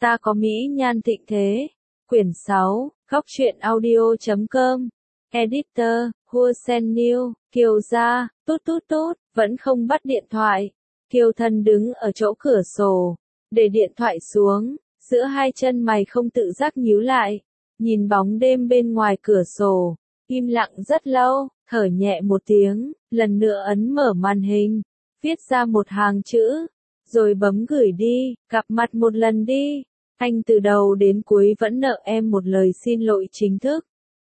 Ta có mỹ nhan thịnh thế. Quyển 6, Góc truyện audio.com. Editor, Hua Sen New, Kiều gia, tút tút tút, vẫn không bắt điện thoại. Kiều Thần đứng ở chỗ cửa sổ, để điện thoại xuống, giữa hai chân mày không tự giác nhíu lại, nhìn bóng đêm bên ngoài cửa sổ, im lặng rất lâu, thở nhẹ một tiếng, lần nữa ấn mở màn hình, viết ra một hàng chữ, rồi bấm gửi đi, gặp mặt một lần đi. Anh từ đầu đến cuối vẫn nợ em một lời xin lỗi chính thức.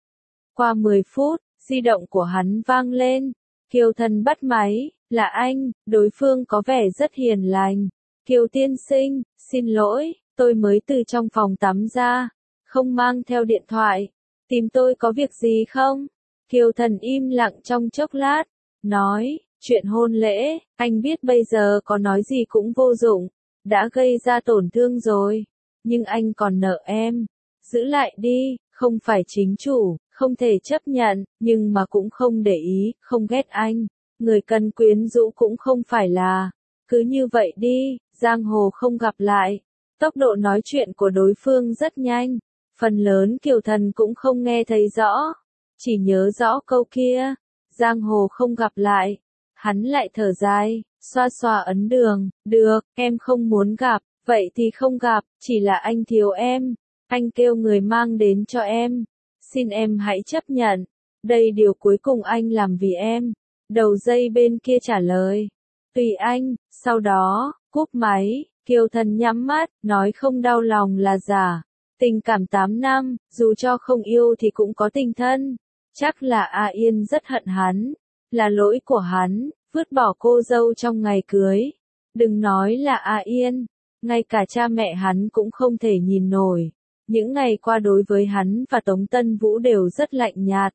Qua 10 phút, di động của hắn vang lên. Kiều Thần bắt máy, là anh, đối phương có vẻ rất hiền lành. Kiều tiên sinh, xin lỗi, tôi mới từ trong phòng tắm ra, không mang theo điện thoại. Tìm tôi có việc gì không? Kiều Thần im lặng trong chốc lát, nói, chuyện hôn lễ, anh biết bây giờ có nói gì cũng vô dụng, đã gây ra tổn thương rồi. Nhưng anh còn nợ em, giữ lại đi, không phải chính chủ, không thể chấp nhận, nhưng mà cũng không để ý, không ghét anh, người cần quyến rũ cũng không phải là, cứ như vậy đi, giang hồ không gặp lại. Tốc độ nói chuyện của đối phương rất nhanh, phần lớn Kiều Thần cũng không nghe thấy rõ, chỉ nhớ rõ câu kia, giang hồ không gặp lại. Hắn lại thở dài, xoa xoa ấn đường, được, em không muốn gặp. Vậy thì không gặp, chỉ là anh thiếu em, anh kêu người mang đến cho em, xin em hãy chấp nhận, đây điều cuối cùng anh làm vì em. Đầu dây bên kia trả lời, tùy anh, sau đó, cúp máy, Kiều Thần nhắm mắt, nói không đau lòng là giả, tình cảm 8 năm, dù cho không yêu thì cũng có tình thân, chắc là A Yên rất hận hắn, là lỗi của hắn, vứt bỏ cô dâu trong ngày cưới, đừng nói là A Yên. Ngay cả cha mẹ hắn cũng không thể nhìn nổi. Những ngày qua đối với hắn và Tống Tân Vũ đều rất lạnh nhạt.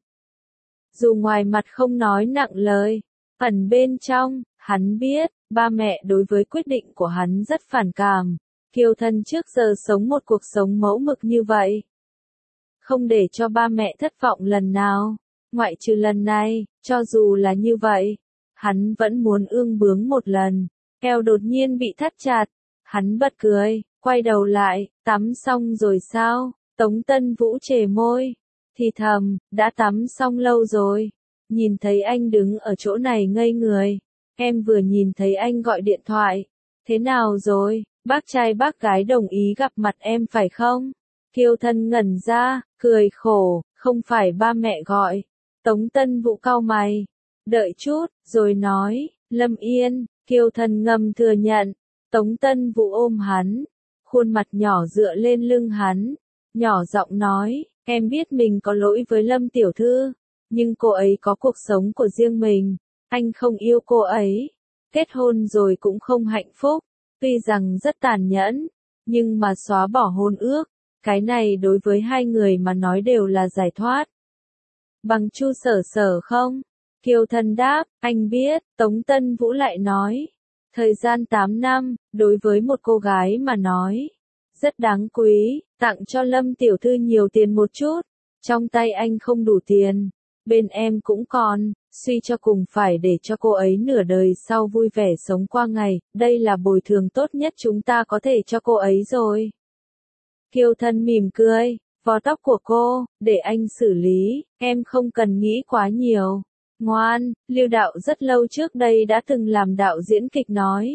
Dù ngoài mặt không nói nặng lời, ẩn bên trong, hắn biết, ba mẹ đối với quyết định của hắn rất phản cảm. Kiều Thần trước giờ sống một cuộc sống mẫu mực như vậy. Không để cho ba mẹ thất vọng lần nào, ngoại trừ lần này, cho dù là như vậy, hắn vẫn muốn ương bướng một lần. Eo đột nhiên bị thắt chặt. Hắn bật cười, quay đầu lại, tắm xong rồi sao? Tống Tân Vũ chề môi, thì thầm, đã tắm xong lâu rồi. Nhìn thấy anh đứng ở chỗ này ngây người. Em vừa nhìn thấy anh gọi điện thoại. Thế nào rồi, bác trai bác gái đồng ý gặp mặt em phải không? Kiều Thần ngẩn ra, cười khổ, không phải ba mẹ gọi. Tống Tân Vũ cau mày, đợi chút, rồi nói, Lâm Yên. Kiều Thần ngầm thừa nhận. Tống Tân Vũ ôm hắn, khuôn mặt nhỏ dựa lên lưng hắn, nhỏ giọng nói, em biết mình có lỗi với Lâm tiểu thư, nhưng cô ấy có cuộc sống của riêng mình, anh không yêu cô ấy, kết hôn rồi cũng không hạnh phúc, tuy rằng rất tàn nhẫn, nhưng mà xóa bỏ hôn ước, cái này đối với hai người mà nói đều là giải thoát. Bằng Chu Sở Sở không? Kiều Thần đáp, anh biết, Tống Tân Vũ lại nói. Thời gian 8 năm, đối với một cô gái mà nói, rất đáng quý, tặng cho Lâm tiểu thư nhiều tiền một chút, trong tay anh không đủ tiền, bên em cũng còn, suy cho cùng phải để cho cô ấy nửa đời sau vui vẻ sống qua ngày, đây là bồi thường tốt nhất chúng ta có thể cho cô ấy rồi. Kiều Thần mỉm cười, vò tóc của cô, để anh xử lý, em không cần nghĩ quá nhiều. Ngoan, Lưu Đạo rất lâu trước đây đã từng làm đạo diễn kịch nói.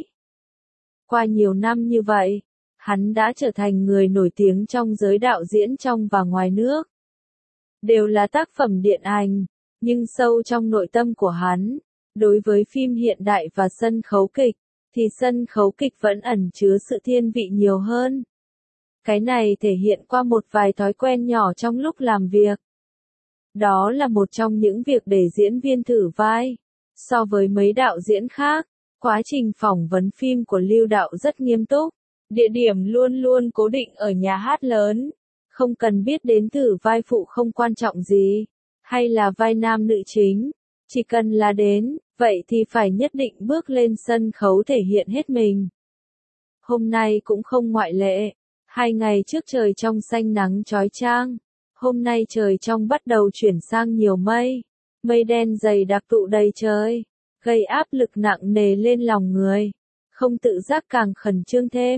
Qua nhiều năm như vậy, hắn đã trở thành người nổi tiếng trong giới đạo diễn trong và ngoài nước. Đều là tác phẩm điện ảnh, nhưng sâu trong nội tâm của hắn, đối với phim hiện đại và sân khấu kịch, thì sân khấu kịch vẫn ẩn chứa sự thiên vị nhiều hơn. Cái này thể hiện qua một vài thói quen nhỏ trong lúc làm việc. Đó là một trong những việc để diễn viên thử vai. So với mấy đạo diễn khác, quá trình phỏng vấn phim của Lưu Đạo rất nghiêm túc. Địa điểm luôn luôn cố định ở nhà hát lớn. Không cần biết đến thử vai phụ không quan trọng gì. Hay là vai nam nữ chính. Chỉ cần là đến, vậy thì phải nhất định bước lên sân khấu thể hiện hết mình. Hôm nay cũng không ngoại lệ. 2 ngày trước trời trong xanh nắng chói chang. Hôm nay trời trong bắt đầu chuyển sang nhiều mây. Mây đen dày đặc tụ đầy trời, gây áp lực nặng nề lên lòng người. Không tự giác càng khẩn trương thêm.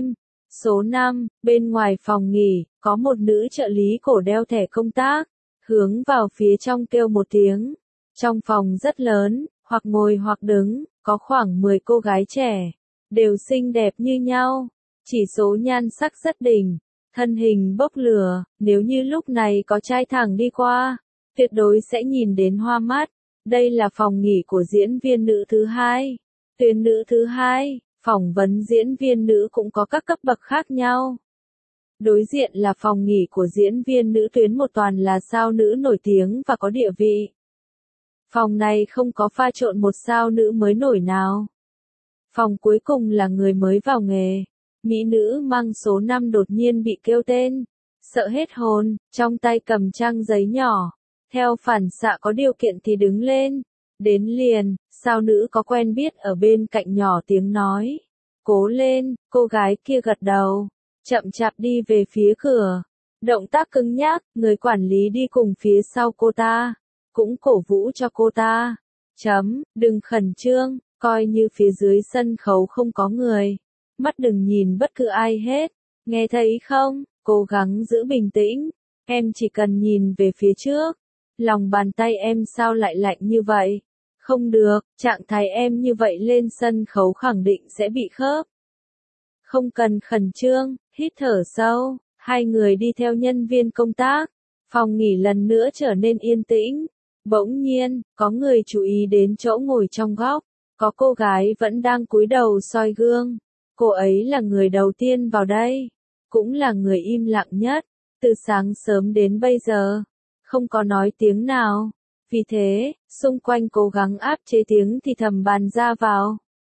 Số 5, bên ngoài phòng nghỉ, có một nữ trợ lý cổ đeo thẻ công tác, hướng vào phía trong kêu một tiếng. Trong phòng rất lớn, hoặc ngồi hoặc đứng, có khoảng 10 cô gái trẻ, đều xinh đẹp như nhau, chỉ số nhan sắc rất đỉnh, thân hình bốc lửa, nếu như lúc này có trai thẳng đi qua, tuyệt đối sẽ nhìn đến hoa mắt. Đây là phòng nghỉ của diễn viên nữ thứ hai. Tuyến nữ thứ hai, phỏng vấn diễn viên nữ cũng có các cấp bậc khác nhau. Đối diện là phòng nghỉ của diễn viên nữ tuyến một toàn là sao nữ nổi tiếng và có địa vị. Phòng này không có pha trộn một sao nữ mới nổi nào. Phòng cuối cùng là người mới vào nghề. Mỹ nữ mang số 5 đột nhiên bị kêu tên. Sợ hết hồn, trong tay cầm trang giấy nhỏ. Theo phản xạ có điều kiện thì đứng lên. Đến liền, sao nữ có quen biết ở bên cạnh nhỏ tiếng nói. Cố lên, cô gái kia gật đầu. Chậm chạp đi về phía cửa. Động tác cứng nhắc, người quản lý đi cùng phía sau cô ta. Cũng cổ vũ cho cô ta. Đừng khẩn trương, coi như phía dưới sân khấu không có người. Mắt đừng nhìn bất cứ ai hết. Nghe thấy không, cố gắng giữ bình tĩnh. Em chỉ cần nhìn về phía trước. Lòng bàn tay em sao lại lạnh như vậy? Không được, trạng thái em như vậy lên sân khấu khẳng định sẽ bị khớp. Không cần khẩn trương, hít thở sâu. Hai người đi theo nhân viên công tác. Phòng nghỉ lần nữa trở nên yên tĩnh. Bỗng nhiên, có người chú ý đến chỗ ngồi trong góc. Có cô gái vẫn đang cúi đầu soi gương. Cô ấy là người đầu tiên vào đây. Cũng là người im lặng nhất. Từ sáng sớm đến bây giờ. Không có nói tiếng nào. Vì thế, xung quanh cố gắng áp chế tiếng thì thầm bàn ra vào.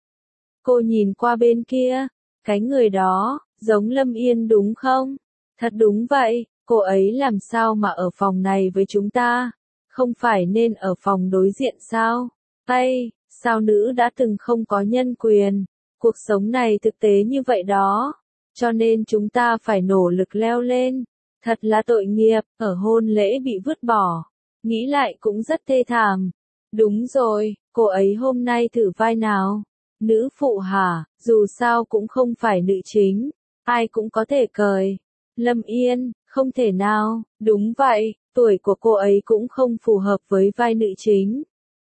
Cô nhìn qua bên kia. Cái người đó, giống Lâm Yên đúng không? Thật đúng vậy, cô ấy làm sao mà ở phòng này với chúng ta? Không phải nên ở phòng đối diện sao? Sao nữ đã từng không có nhân quyền? Cuộc sống này thực tế như vậy đó. Cho nên chúng ta phải nỗ lực leo lên. Thật là tội nghiệp, ở hôn lễ bị vứt bỏ. Nghĩ lại cũng rất thê thảm. Đúng rồi, cô ấy hôm nay thử vai nào? Nữ phụ hả, dù sao cũng không phải nữ chính. Ai cũng có thể cười. Lâm Yên, không thể nào, đúng vậy, tuổi của cô ấy cũng không phù hợp với vai nữ chính.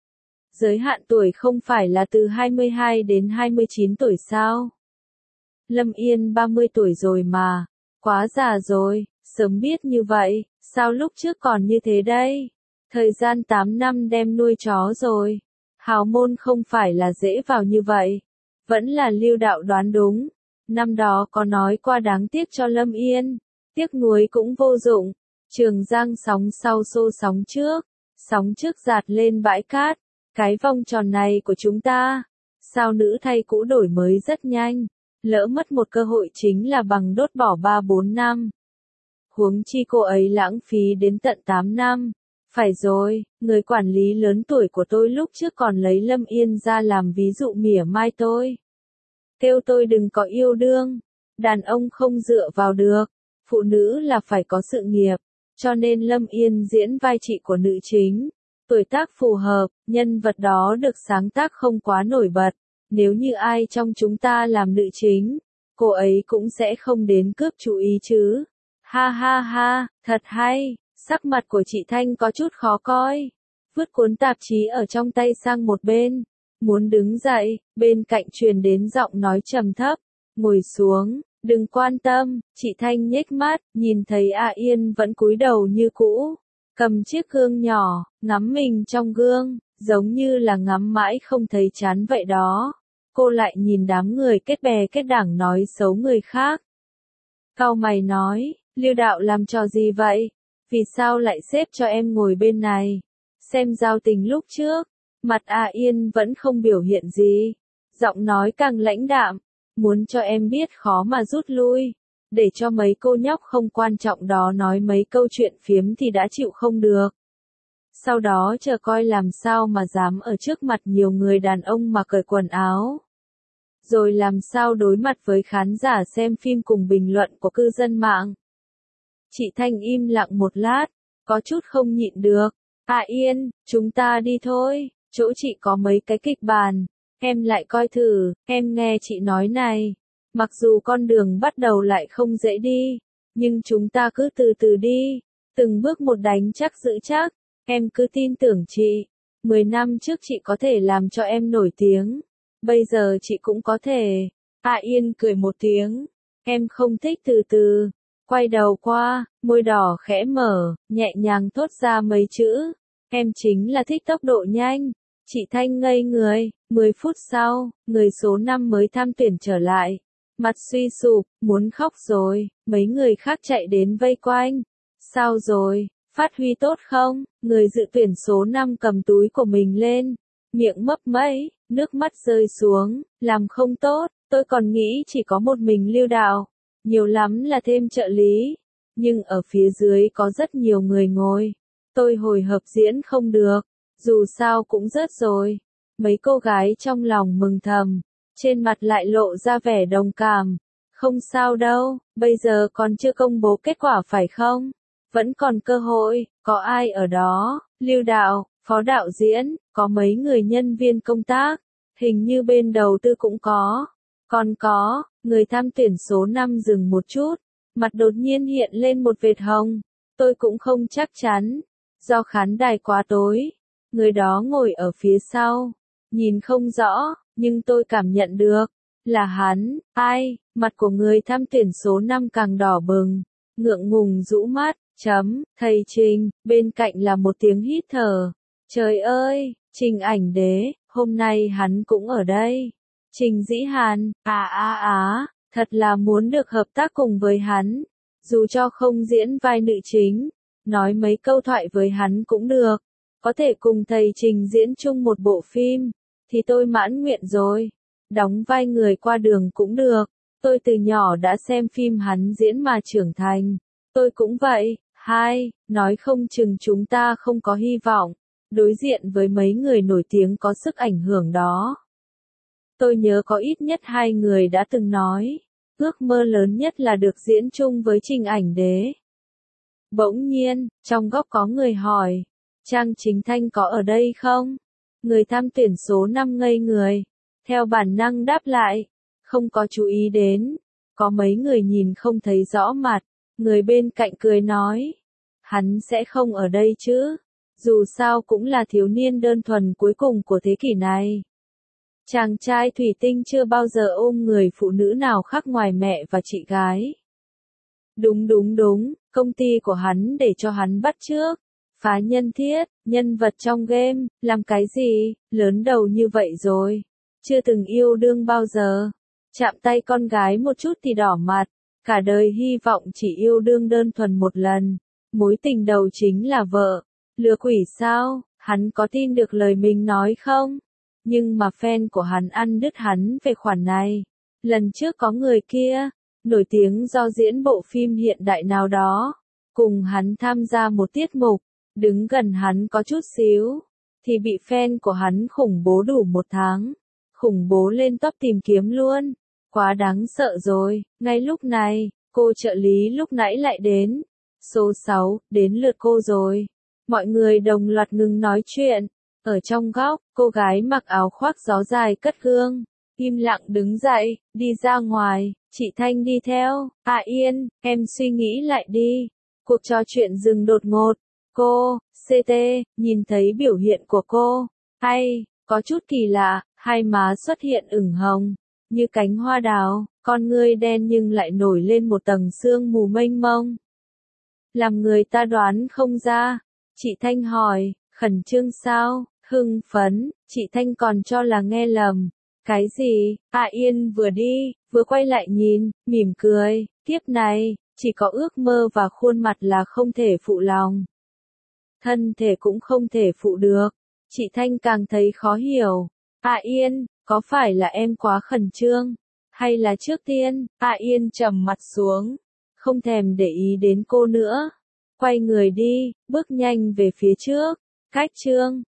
Giới hạn tuổi không phải là từ 22 đến 29 tuổi sao? Lâm Yên 30 tuổi rồi mà, quá già rồi, sớm biết như vậy, sao lúc trước còn như thế đây? Thời gian 8 năm đem nuôi chó rồi. Hào môn không phải là dễ vào như vậy. Vẫn là Lưu Đạo đoán đúng. Năm đó có nói qua đáng tiếc cho Lâm Yên. Tiếc nuối cũng vô dụng. Trường Giang sóng sau xô sóng trước. Sóng trước dạt lên bãi cát. Cái vòng tròn này của chúng ta. Sao nữ thay cũ đổi mới rất nhanh. Lỡ mất một cơ hội chính là bằng đốt bỏ 3-4 năm. Huống chi cô ấy lãng phí đến tận 8 năm. Phải rồi, người quản lý lớn tuổi của tôi lúc trước còn lấy Lâm Yên ra làm ví dụ mỉa mai tôi. Kêu tôi đừng có yêu đương. Đàn ông không dựa vào được. Phụ nữ là phải có sự nghiệp. Cho nên Lâm Yên diễn vai chị của nữ chính. Tuổi tác phù hợp, nhân vật đó được sáng tác không quá nổi bật. Nếu như ai trong chúng ta làm nữ chính, cô ấy cũng sẽ không đến cướp chú ý chứ. Ha ha ha, thật hay. Sắc mặt của chị Thanh có chút khó coi. Vứt cuốn tạp chí ở trong tay sang một bên. Muốn đứng dậy, bên cạnh truyền đến giọng nói trầm thấp. Ngồi xuống, đừng quan tâm. Chị Thanh nhếch mắt, nhìn thấy A Yên vẫn cúi đầu như cũ. Cầm chiếc gương nhỏ, ngắm mình trong gương, giống như là ngắm mãi không thấy chán vậy đó. Cô lại nhìn đám người kết bè kết đảng nói xấu người khác. Cau mày nói, Lưu Đạo làm trò gì vậy? Vì sao lại xếp cho em ngồi bên này? Xem giao tình lúc trước, mặt A Yên vẫn không biểu hiện gì. Giọng nói càng lãnh đạm, muốn cho em biết khó mà rút lui. Để cho mấy cô nhóc không quan trọng đó nói mấy câu chuyện phiếm thì đã chịu không được. Sau đó chờ coi làm sao mà dám ở trước mặt nhiều người đàn ông mà cởi quần áo. Rồi làm sao đối mặt với khán giả xem phim cùng bình luận của cư dân mạng. Chị Thanh im lặng một lát, có chút không nhịn được. À Yên, chúng ta đi thôi, chỗ chị có mấy cái kịch bản, em lại coi thử, em nghe chị nói này. Mặc dù con đường bắt đầu lại không dễ đi, nhưng chúng ta cứ từ từ đi, từng bước một đánh chắc giữ chắc, em cứ tin tưởng chị. 10 năm trước chị có thể làm cho em nổi tiếng, bây giờ chị cũng có thể. Yên cười một tiếng, em không thích từ từ. Quay đầu qua, môi đỏ khẽ mở, nhẹ nhàng thốt ra mấy chữ. Em chính là thích tốc độ nhanh. Chị Thanh ngây người, 10 phút sau, người số 5 mới tham tuyển trở lại. Mặt suy sụp, muốn khóc rồi, mấy người khác chạy đến vây quanh. Sao rồi, phát huy tốt không? Người dự tuyển số 5 cầm túi của mình lên, miệng mấp máy, nước mắt rơi xuống, làm không tốt, tôi còn nghĩ chỉ có một mình Lưu Đạo, nhiều lắm là thêm trợ lý, nhưng ở phía dưới có rất nhiều người ngồi. Tôi hồi hộp diễn không được, dù sao cũng rớt rồi. Mấy cô gái trong lòng mừng thầm, trên mặt lại lộ ra vẻ đồng cảm. Không sao đâu, bây giờ còn chưa công bố kết quả phải không? Vẫn còn cơ hội, có ai ở đó? Lưu Đạo, phó đạo diễn, có mấy người nhân viên công tác, hình như bên đầu tư cũng có. Còn có, người tham tuyển số 5 dừng một chút, mặt đột nhiên hiện lên một vệt hồng. Tôi cũng không chắc chắn, do khán đài quá tối. Người đó ngồi ở phía sau, nhìn không rõ, nhưng tôi cảm nhận được, là hắn. Ai? Mặt của người tham tuyển số 5 càng đỏ bừng, ngượng ngùng rũ mắt, thầy Trình, bên cạnh là một tiếng hít thở. Trời ơi, Trình Ảnh Đế, hôm nay hắn cũng ở đây. Trình Dĩ Hàn, thật là muốn được hợp tác cùng với hắn, dù cho không diễn vai nữ chính, nói mấy câu thoại với hắn cũng được, có thể cùng thầy Trình diễn chung một bộ phim, thì tôi mãn nguyện rồi, đóng vai người qua đường cũng được, tôi từ nhỏ đã xem phim hắn diễn mà trưởng thành, tôi cũng vậy. Nói không chừng chúng ta không có hy vọng, đối diện với mấy người nổi tiếng có sức ảnh hưởng đó. Tôi nhớ có ít nhất 2 người đã từng nói, ước mơ lớn nhất là được diễn chung với Trình Ảnh Đế. Bỗng nhiên, trong góc có người hỏi, Trang Chính Thanh có ở đây không? Người tham tuyển số 5 ngây người, theo bản năng đáp lại, không có chú ý đến, có mấy người nhìn không thấy rõ mặt, người bên cạnh cười nói, hắn sẽ không ở đây chứ, dù sao cũng là thiếu niên đơn thuần cuối cùng của thế kỷ này. Chàng trai thủy tinh chưa bao giờ ôm người phụ nữ nào khác ngoài mẹ và chị gái. Đúng, công ty của hắn để cho hắn bắt chước, phá nhân thiết, nhân vật trong game, làm cái gì, lớn đầu như vậy rồi, chưa từng yêu đương bao giờ, chạm tay con gái một chút thì đỏ mặt, cả đời hy vọng chỉ yêu đương đơn thuần một lần, mối tình đầu chính là vợ, lừa quỷ sao, hắn có tin được lời mình nói không? Nhưng mà fan của hắn ăn đứt hắn về khoản này. Lần trước có người kia, nổi tiếng do diễn bộ phim hiện đại nào đó, cùng hắn tham gia một tiết mục, đứng gần hắn có chút xíu, thì bị fan của hắn khủng bố đủ 1 tháng. Khủng bố lên top tìm kiếm luôn. Quá đáng sợ rồi, ngay lúc này, cô trợ lý lúc nãy lại đến. Số 6, đến lượt cô rồi. Mọi người đồng loạt ngừng nói chuyện. Ở trong góc, cô gái mặc áo khoác gió dài cất gương, im lặng đứng dậy, đi ra ngoài, chị Thanh đi theo. Yên, em suy nghĩ lại đi. Cuộc trò chuyện dừng đột ngột. Cô, CT, nhìn thấy biểu hiện của cô. Có chút kỳ lạ, hai má xuất hiện ửng hồng, như cánh hoa đào, con ngươi đen nhưng lại nổi lên một tầng sương mù mênh mông. Làm người ta đoán không ra. Chị Thanh hỏi, khẩn trương sao? Hưng phấn, chị Thanh còn cho là nghe lầm. Cái gì? Yên vừa đi, vừa quay lại nhìn, mỉm cười, kiếp này, chỉ có ước mơ và khuôn mặt là không thể phụ lòng. Thân thể cũng không thể phụ được. Chị Thanh càng thấy khó hiểu. Yên, có phải là em quá khẩn trương? Hay là trước tiên? Yên trầm mặt xuống, không thèm để ý đến cô nữa. Quay người đi, bước nhanh về phía trước. Cách chương